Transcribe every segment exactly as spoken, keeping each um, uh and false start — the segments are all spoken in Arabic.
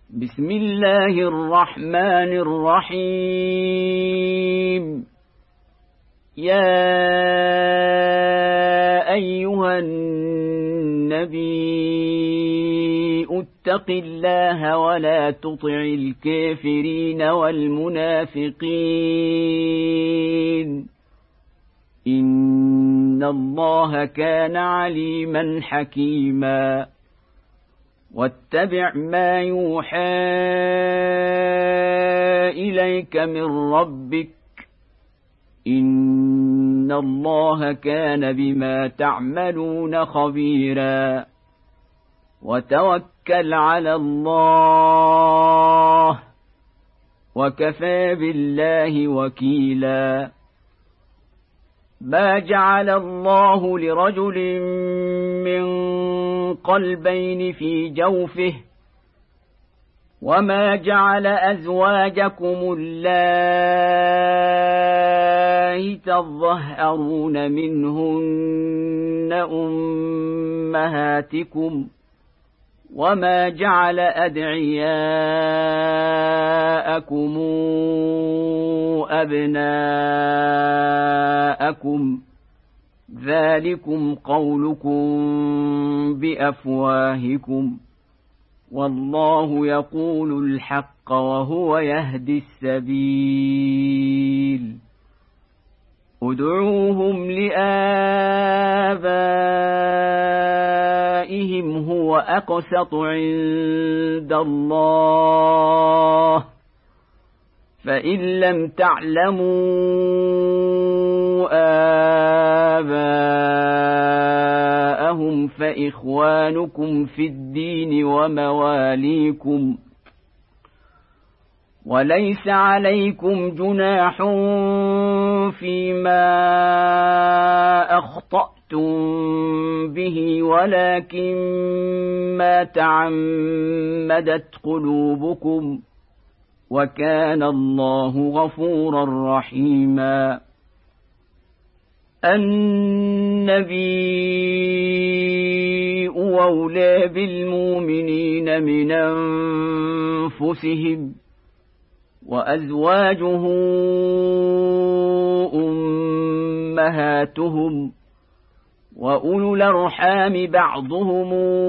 بسم الله الرحمن الرحيم. يا أيها النبي اتق الله ولا تطع الكافرين والمنافقين إن الله كان عليما حكيما. واتبع ما يوحى إليك من ربك إن الله كان بما تعملون خبيرا. وتوكل على الله وكفى بالله وكيلا. ما جعل الله لرجل من قلبين في جوفه وما جعل أزواجكم اللائي تظهرون منهن أمهاتكم وما جعل أدعياءكم أبناءكم ذلكم قولكم بأفواهكم والله يقول الحق وهو يهدي السبيل. ادعوهم لآبائهم هو أقسط عند الله فإن لم تعلموا آباءهم فإخوانكم في الدين ومواليكم وليس عليكم جناح فيما أخطأتم به ولكن ما تعمدت قلوبكم وكان الله غفورا رحيما. النبي أولى بالمؤمنين من أنفسهم وأزواجه أمهاتهم وأولو الأرحام بعضهم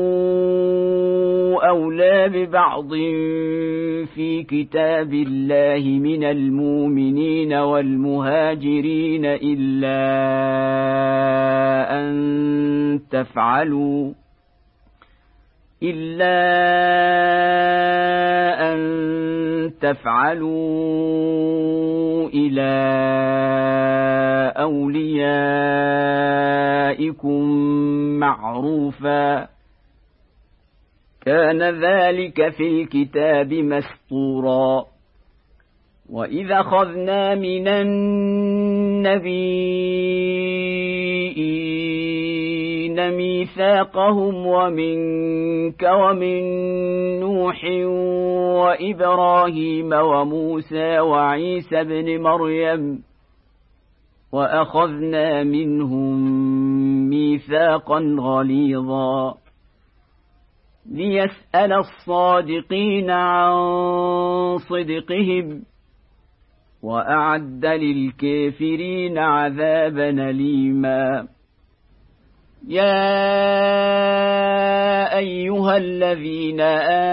أولى ببعض في كتاب الله من المؤمنين والمهاجرين إلا أن تفعلوا إلا أن تفعلوا إلى أوليائكم معروفا كان ذلك في الكتاب مسطورا. وإذا أخذنا من النبيين ميثاقهم ومنك ومن نوح وإبراهيم وموسى وعيسى بن مريم وأخذنا منهم ميثاقا غليظا ليسأل الصادقين عن صدقهم وأعد للكافرين عذابا أليما. يا أيها الذين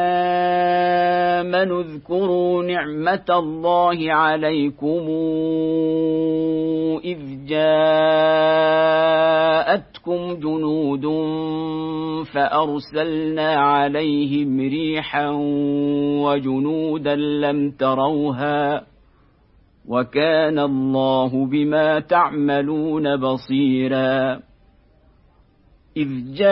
آمنوا اذكروا نعمة الله عليكم إذ جاءتكم جنود فأرسلنا عليهم ريحا وجنودا لم تروها وكان الله بما تعملون بصيرا. إذ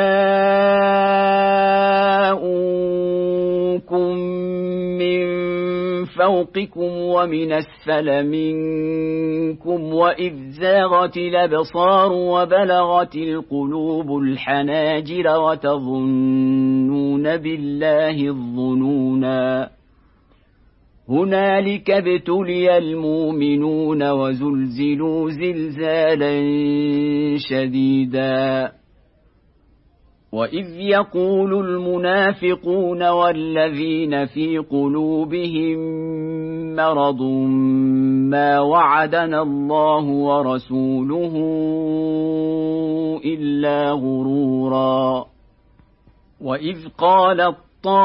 جاءوكم من فوقكم ومن أسفل منكم وإذ زاغت الأبصار وبلغت القلوب الحناجر وتظنون بالله الظنونا. هنالك ابتلي المؤمنون وزلزلوا زلزالا شديدا. وإذ يقول المنافقون والذين في قلوبهم مرض ما وعدنا الله ورسوله إلا غرورا وإذ قالت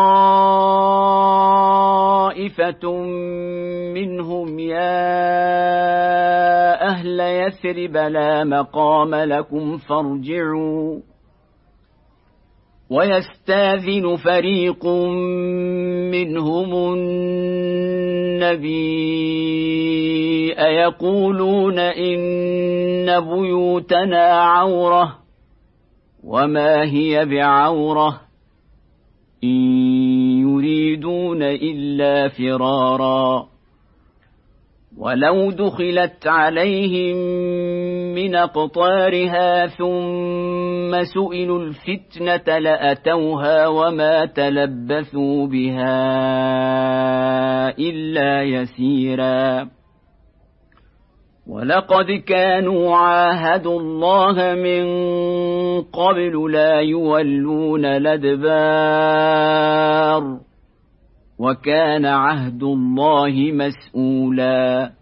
طائفة منهم يا أهل يثرب لا مقام لكم فارجعوا ويستاذن فريق منهم النبي يقولون إن بيوتنا عورة وما هي بعورة إن يريدون إلا فرارا ولو دخلت عليهم من أقطارها ثم سئلوا الفتنة لأتوها وما تلبثوا بها إلا يسيرا ولقد كانوا عاهدوا الله من قبل لا يولون الأدبار وكان عهد الله مسؤولا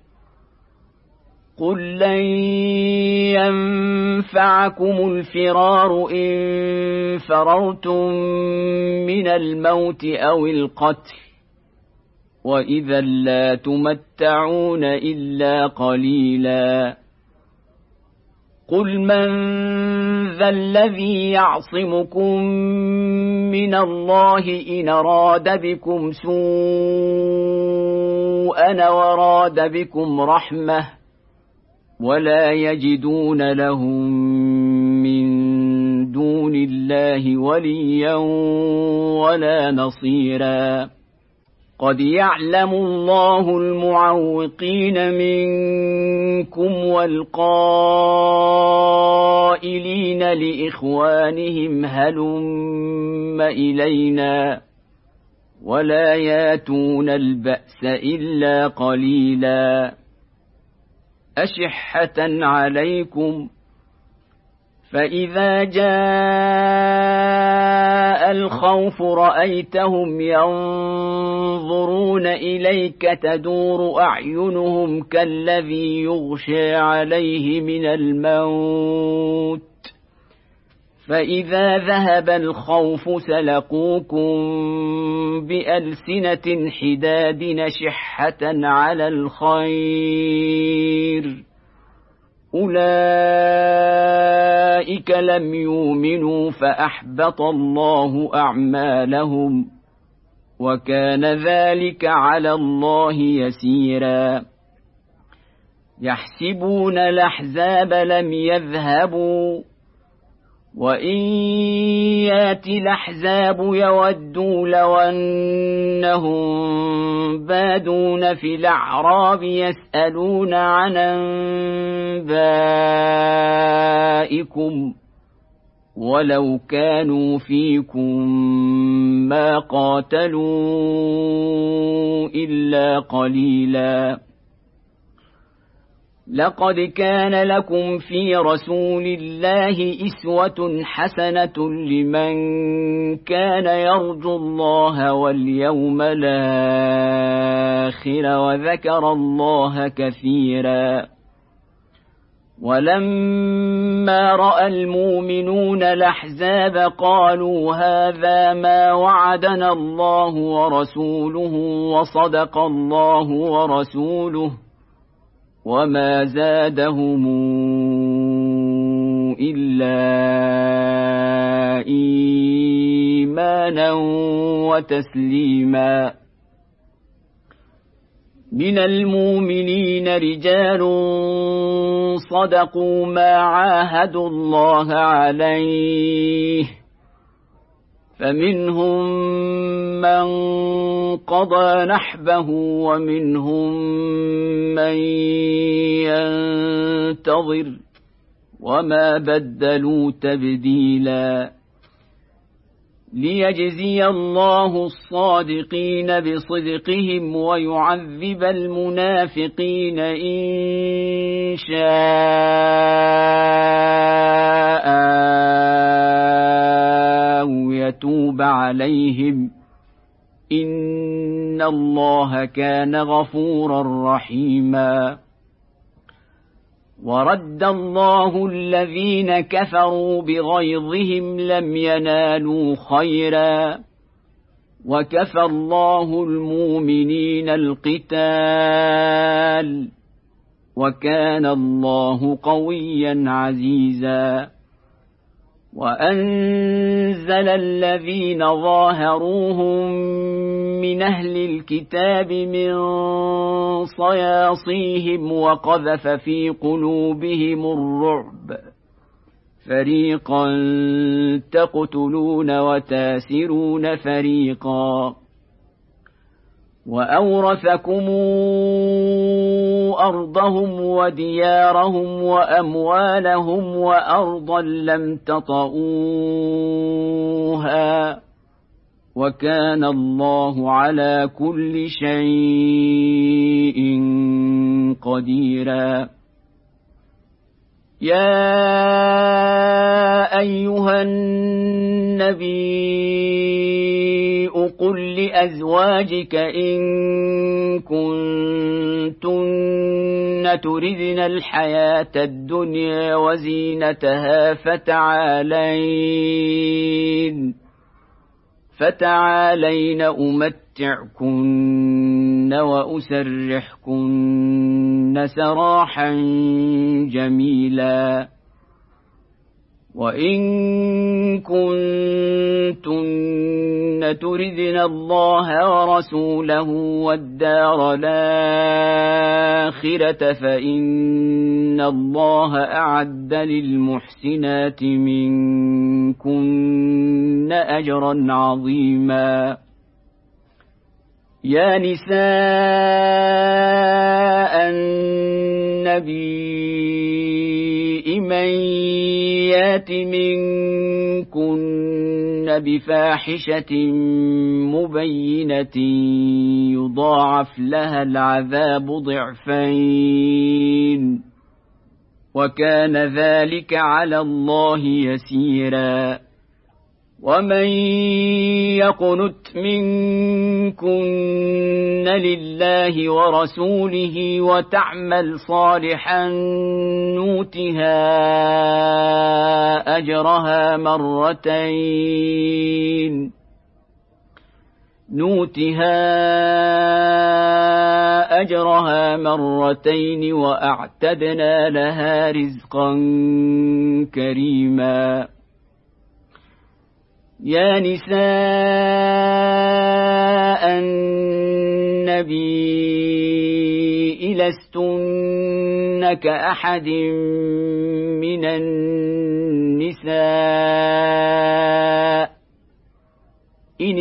قل لن ينفعكم الفرار إن فررتم من الموت أو القتل وإذا لا تمتعون إلا قليلا قل من ذا الذي يعصمكم من الله إن أراد بكم سوءا وراد بكم رحمة ولا يجدون لهم من دون الله وليا ولا نصيرا قد يعلم الله المعوقين منكم والقائلين لإخوانهم هلم إلينا ولا ياتون البأس إلا قليلا أشحة عليكم فإذا جاء الخوف رأيتهم ينظرون إليك تدور أعينهم كالذي يغشى عليه من الموت فإذا ذهب الخوف سلقوكم بألسنة حداد نشحة على الخير أولئك لم يؤمنوا فأحبط الله أعمالهم وكان ذلك على الله يسيرا يحسبون الأحزاب لم يذهبوا وإن يأتي الأحزاب يودوا لو أنهم بادون في الأعراب يسألون عن أنبائكم ولو كانوا فيكم ما قاتلوا إلا قليلا لقد كان لكم في رسول الله إسوة حسنة لمن كان يرجو الله واليوم الآخر وذكر الله كثيرا ولما رأى المؤمنون الأحزاب قالوا هذا ما وعدنا الله ورسوله وصدق الله ورسوله وما زادهم إلا إيمانا وتسليما من المؤمنين رجال صدقوا ما عاهدوا الله عليه فمنهم من قضى نحبه ومنهم من ينتظر وما بدلوا تبديلا ليجزي الله الصادقين بصدقهم ويعذب المنافقين إن شاء يتوب عليهم إن الله كان غفورا رحيما. ورد الله الذين كفروا بغيظهم لم ينالوا خيرا وكفى الله المؤمنين القتال وكان الله قويا عزيزا. وأنزل الذين ظاهروهم من أهل الكتاب من صياصيهم وقذف في قلوبهم الرعب فريقا تقتلون وتاسرون فريقا وأورثكم أرضهم وديارهم وأموالهم وأرضا لم تطئوها وكان الله على كل شيء قديرا. يا أيها النبي قل لأزواجك إن كنتن تردن الحياة الدنيا وزينتها فتعالين فتعالين أمتعكن وأسرحكن سراحا جميلا. وإن كنتن تردن الله ورسوله والدار الآخرة فإن الله أعد للمحسنات منكن أجرا عظيما. يا نساء النبي من يات منكن بفاحشة مبينة يضاعف لها العذاب ضعفين وكان ذلك على الله يسيرا. ومن يقنت منكن لله ورسوله وتعمل صالحا نؤتها أجرها مرتين نؤتها أجرها مرتين وأعتدنا لها رزقا كريما. يا نساء النبي لستن كأحد من النساء إن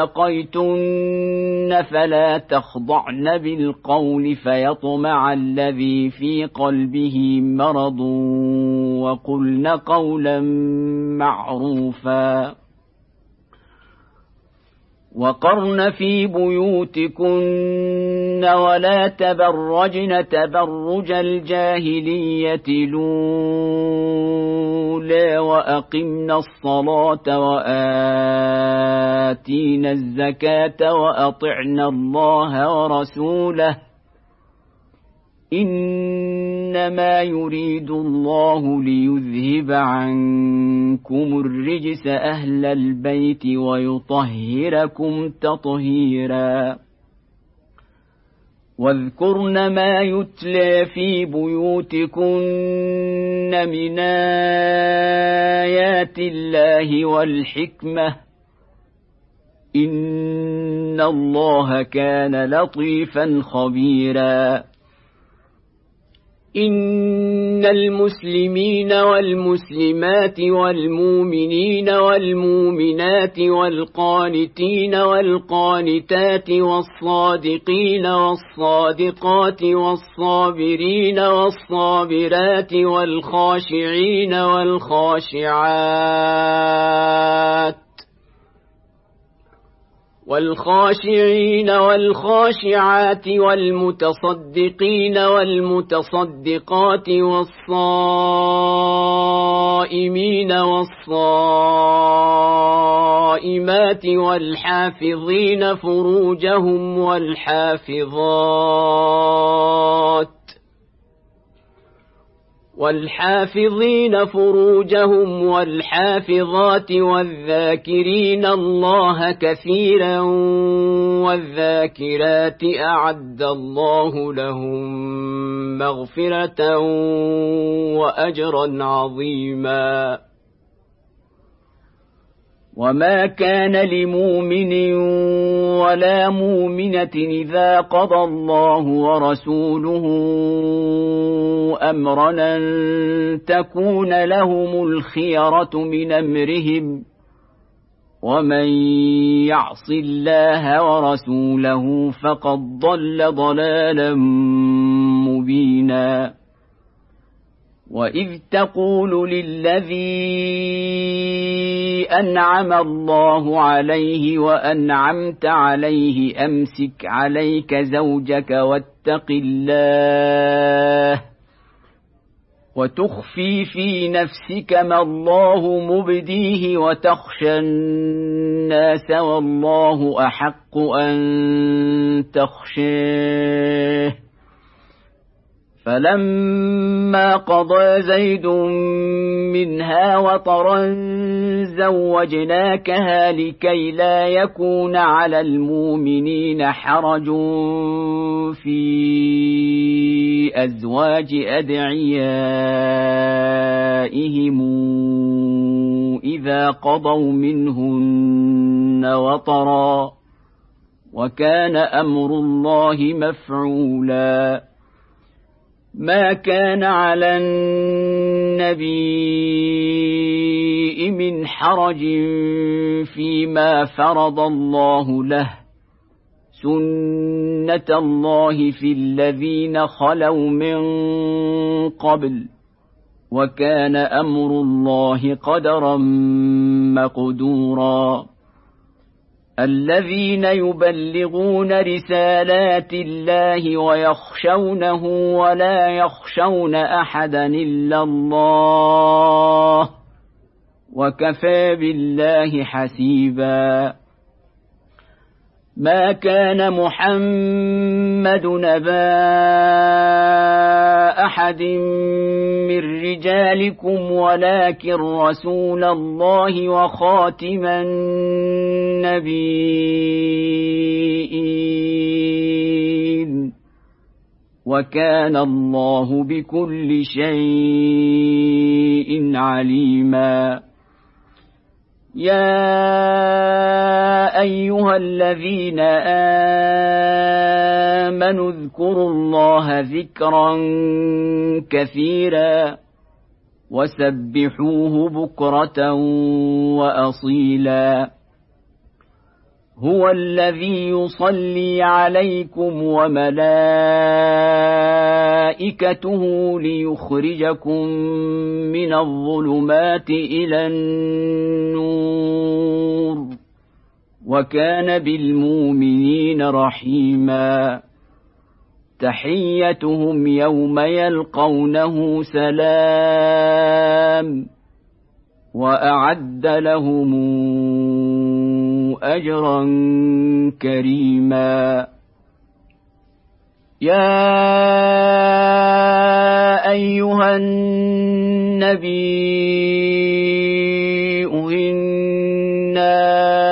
اتقيتن فلا تخضعن بالقول فيطمع الذي في قلبه مرض وقلن قولا معروفا. وقرن في بيوتكن ولا تبرجن تبرج الجاهلية الأولى وأقمن الصلاة وآتين الزكاة وأطعن الله ورسوله إنما يريد الله ليذهب عنكم الرجس أهل البيت ويطهركم تطهيرا. واذكرن ما يتلى في بيوتكن من آيات الله والحكمة إن الله كان لطيفا خبيرا. إن المسلمين والمسلمات والمؤمنين والمؤمنات والقانتين والقانتات والصادقين والصادقات والصابرين والصابرات والخاشعين والخاشعات والخاشعين والخاشعات والمتصدقين والمتصدقات والصائمين والصائمات والحافظين فروجهم والحافظات والحافظين فروجهم والحافظات والذاكرين الله كثيرا والذاكرات أعد الله لهم مغفرة وأجرا عظيما. وما كان لمؤمن ولا مؤمنة إذا قضى الله ورسوله أمرا أن تكون لهم الخيرة من أمرهم ومن يعص الله ورسوله فقد ضل ضلالا مبينا. وإذ تقول للذي أنعم الله عليه وأنعمت عليه أمسك عليك زوجك واتق الله وتخفي في نفسك ما الله مبديه وتخشى الناس والله أحق أن تخشاه. فلما قضى زيد منها وطرا زوجناكها لكي لا يكون على المؤمنين حرج في أزواج أدعيائهم إذا قضوا منهن وطرا وكان أمر الله مفعولا. ما كان على النبي من حرج فيما فرض الله له سنة الله في الذين خلوا من قبل وكان أمر الله قدرا مقدورا. الذين يبلغون رسالات الله ويخشونه ولا يخشون أحدا إلا الله وكفى بالله حسيبا. ما كان محمد نبا أحد من رجالكم ولكن رسول الله وخاتم النبيين وكان الله بكل شيء عليما. يا أيها الذين آمنوا اذكروا الله ذكرا كثيرا وسبحوه بكرة وأصيلا. هو الذي يصلي عليكم وملائكته ليخرجكم من الظلمات إلى النور وكان بالمؤمنين رحيما. تحيتهم يوم يلقونه سلام وأعد لهم أجرا كريما. يا أيها النبي إنا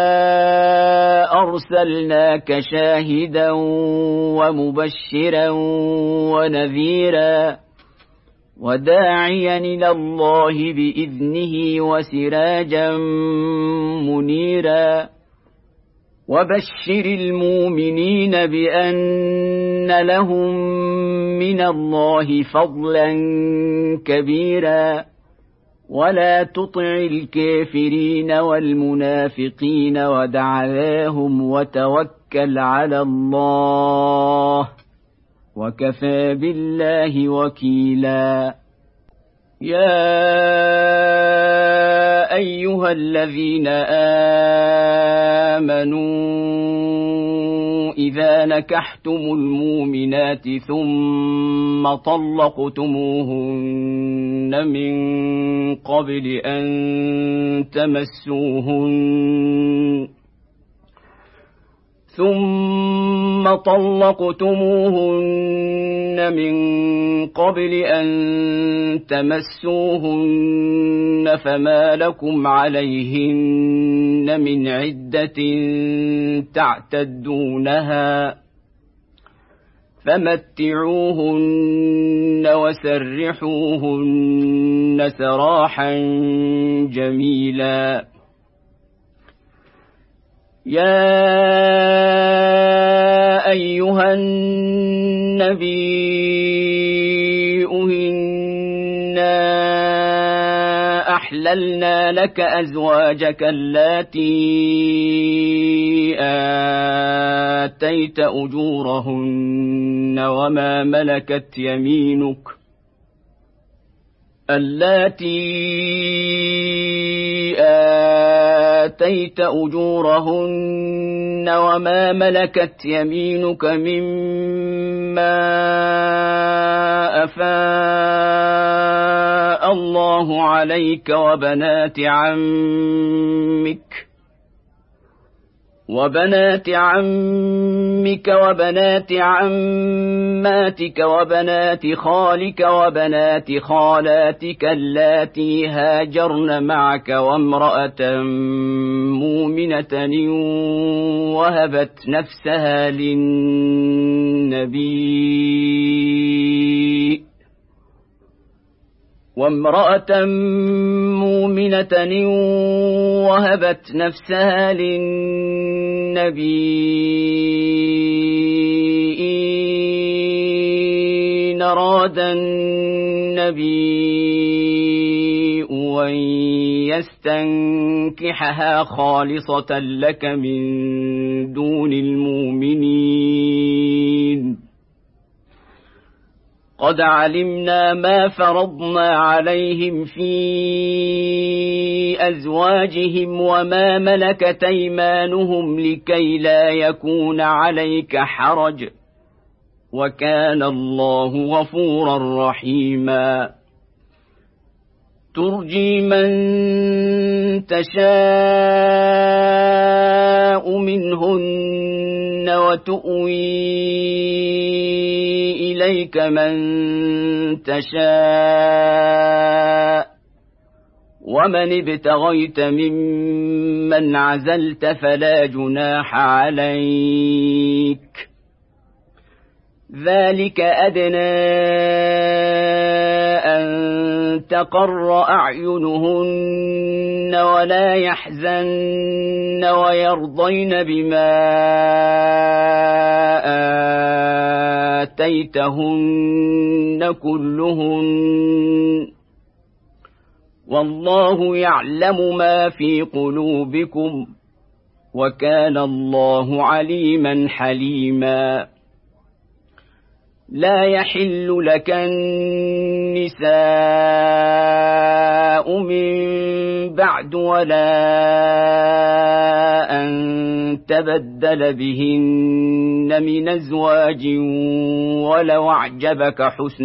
أرسلناك شاهدا ومبشرا ونذيرا وداعيا إلى الله بإذنه وسراجا منيرا. وبشر المؤمنين بأن لهم من الله فضلا كبيرا ولا تطع الكافرين والمنافقين ودع ذاهم وتوكل على الله وكفى بالله وكيلا. يا أيها الذين آمنوا إذا نكحتم المؤمنات ثم طلقتموهن من قبل أن تمسوهن ثم طلقتموهن من قبل أن تمسوهن فما لكم عليهن من عدة تعتدونها فمتعوهن وسرحوهن سراحا جميلا. يا أيها النبي إنا أحللنا لك أزواجك اللاتي آتيت أجورهن وما ملكت يمينك اللاتي آتيت أجورهن وما ملكت يمينك مما أفاء الله عليك وبنات عمك وبنات عمك وبنات عماتك وبنات خالك وبنات خالاتك اللاتي هاجرن معك وامرأة مؤمنة وهبت نفسها للنبي وامرأة مؤمنة وهبت نفسها للنبي إن أراد النبي أن يستنكحها خالصة لك من دون المؤمنين قد علمنا ما فرضنا عليهم في أزواجهم وما ملكت أيمانهم لكي لا يكون عليك حرج وكان الله غفورا رحيما. ترجي من تشاء منهن وتؤوي إليك من تشاء ومن ابتغيت ممن عزلت فلا جناح عليك ذلك أدنى أن تقر أعينهن ولا يحزن ويرضين بما آتيتهن كلهن والله يعلم ما في قلوبكم وكان الله عليما حليما. لا يحل لك النساء من بعد ولا أن تبدل بهن من أزواج ولو أعجبك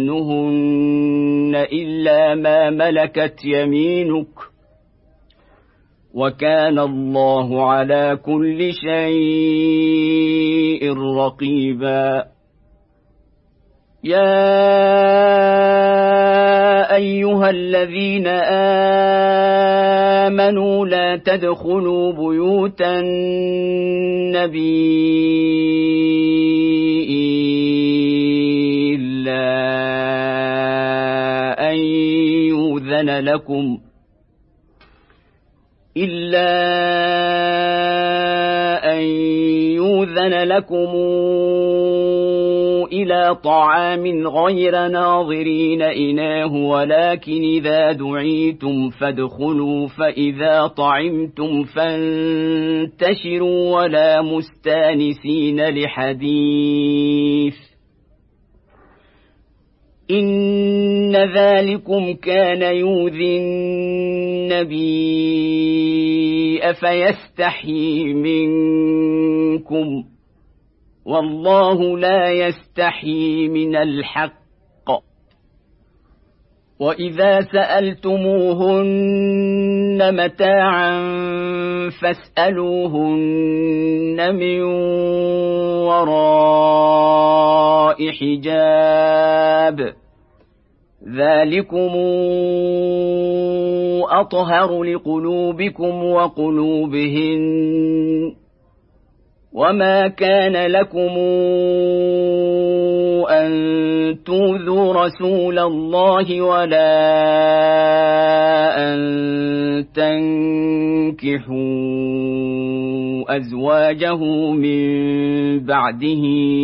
حسنهن إلا ما ملكت يمينك وكان الله على كل شيء رقيبا. يا أيها الذين آمنوا لا تدخلوا بيوت النبي إلا أن يؤذن لكم إلا أن يؤذن لكم إلى طعام غير ناظرين إناه ولكن إذا دعيتم فادخلوا فإذا طعمتم فانتشروا ولا مستانسين لحديث إن إن ذلكم كان يؤذي النبي فيستحيي منكم والله لا يستحيي من الحق وإذا سألتموهن متاعا فاسألوهن من وراء حجاب ذلكم أطهر لقلوبكم وقلوبهن وما كان لكم أن تؤذوا رسول الله ولا أن تنكحوا أزواجه من بعده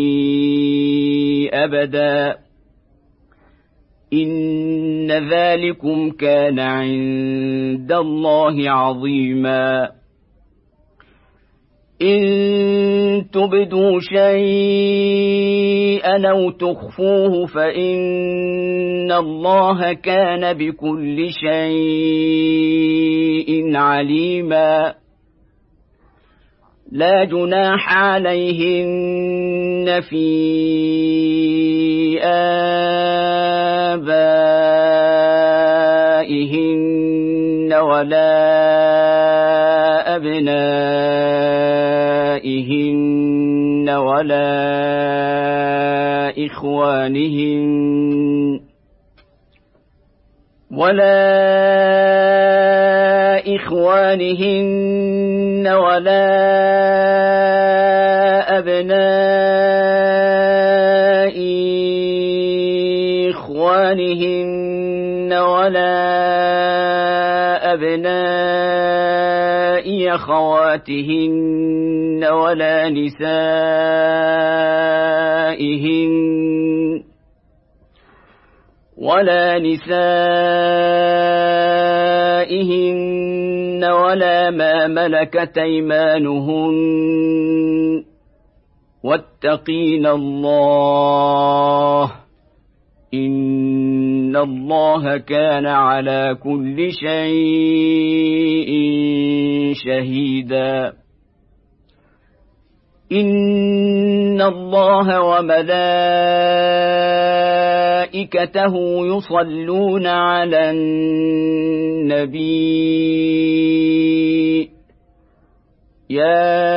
أبدا إن ذلكم كان عند الله عظيما إن تبدوا شيئا أو تخفوه فإن الله كان بكل شيء عليما لا جناح عليهن في آبائهن ولا أبنائهن ولا إخوانهن ولا إخوانهن ولا أبناء إخوانهن ولا أبناء أخواتهن ولا نسائهن ولا نسائهن ولا ما ملكت أيمانهن واتقين الله إن الله كان على كل شيء شهيدا إن الله وملائكته يصلون على النبي يا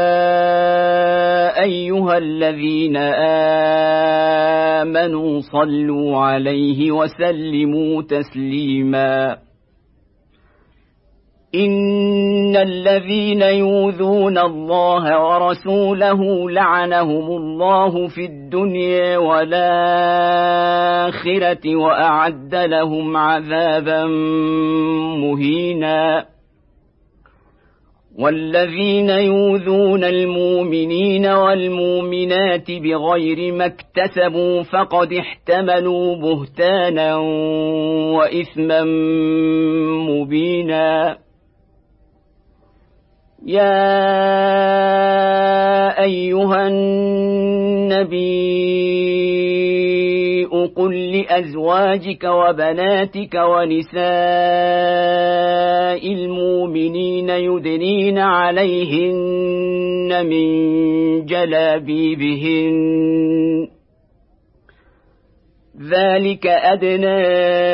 أيها الذين آمنوا صلوا عليه وسلموا تسليما إن الذين يؤذون الله ورسوله لعنهم الله في الدنيا والآخرة وأعد لهم عذابا مهينا والذين يؤذون المؤمنين والمؤمنات بغير ما اكتسبوا فقد احتملوا بهتانا وإثما مبينا يا أيها النبي قل لأزواجك وبناتك ونساء المؤمنين يدنين عليهن من جلابيبهن ذلك أدنى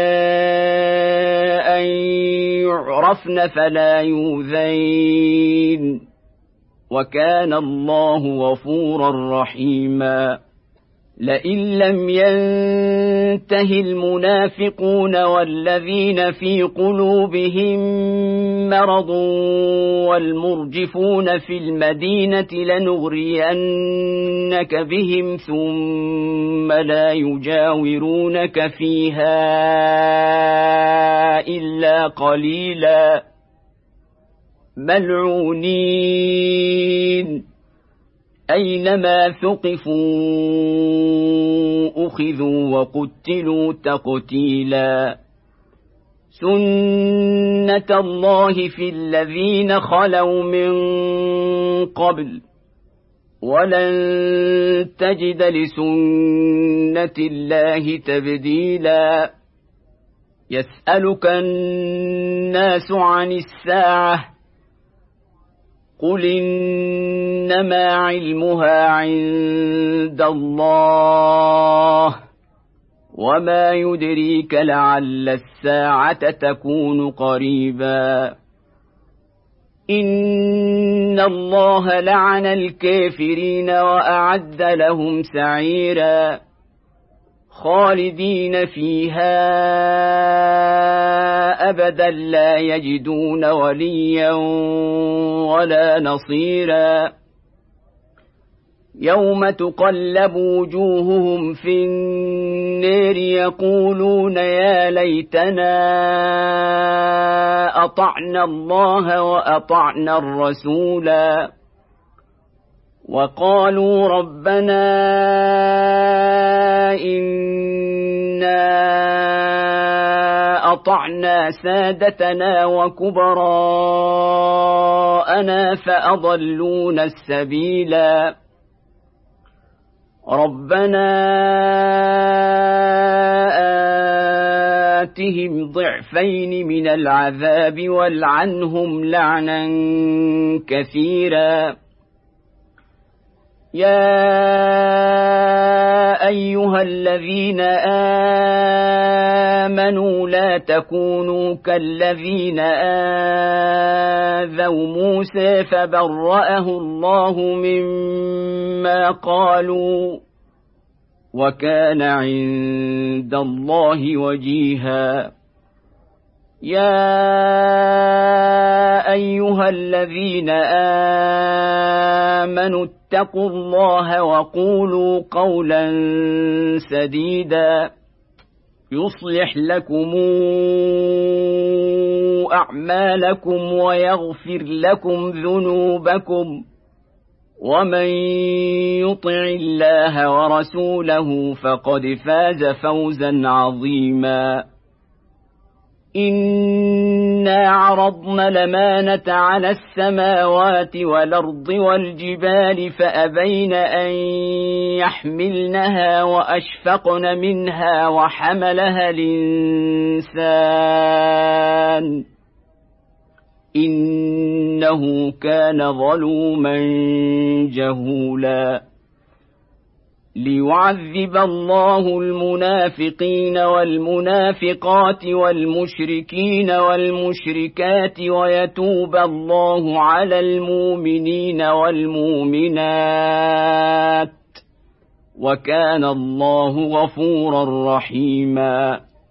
أن يعرفن فلا يؤذين وكان الله غفورا رحيما لئن لم ينته المنافقون والذين في قلوبهم مرض والمرجفون في المدينة لنغرينك بهم ثم لا يجاورونك فيها إلا قليلا ملعونين أينما ثقفوا أخذوا وقتلوا تقتيلا سنة الله في الذين خلوا من قبل ولن تجد لسنة الله تبديلا يسألك الناس عن الساعة قل إنما علمها عند الله وما يدريك لعل الساعة تكون قريبا إن الله لعن الكافرين وأعد لهم سعيرا خالدين فيها أبدا لا يجدون وليا ولا نصيرا يوم تقلب وجوههم في النار يقولون يا ليتنا أطعنا الله وأطعنا الرسولا وقالوا ربنا إنا أطعنا سادتنا وكبراءنا فأضلونا السبيلا ربنا آتهم ضعفين من العذاب والعنهم لعنا كثيرا يا أيها الذين آمنوا لا تكونوا كالذين آذوا موسى فبرأه الله مما قالوا وكان عند الله وجيها يا أيها الذين آمنوا اتقوا الله وقولوا قولا سديدا يصلح لكم أعمالكم ويغفر لكم ذنوبكم ومن يطع الله ورسوله فقد فاز فوزا عظيما إنا عرضنا الأمانة على السماوات والأرض والجبال فأبين أن يحملنها وأشفقن منها وحملها الإنسان إنه كان ظلوما جهولا ليعذب الله المنافقين والمنافقات والمشركين والمشركات ويتوب الله على المؤمنين والمؤمنات وكان الله غفورا رحيما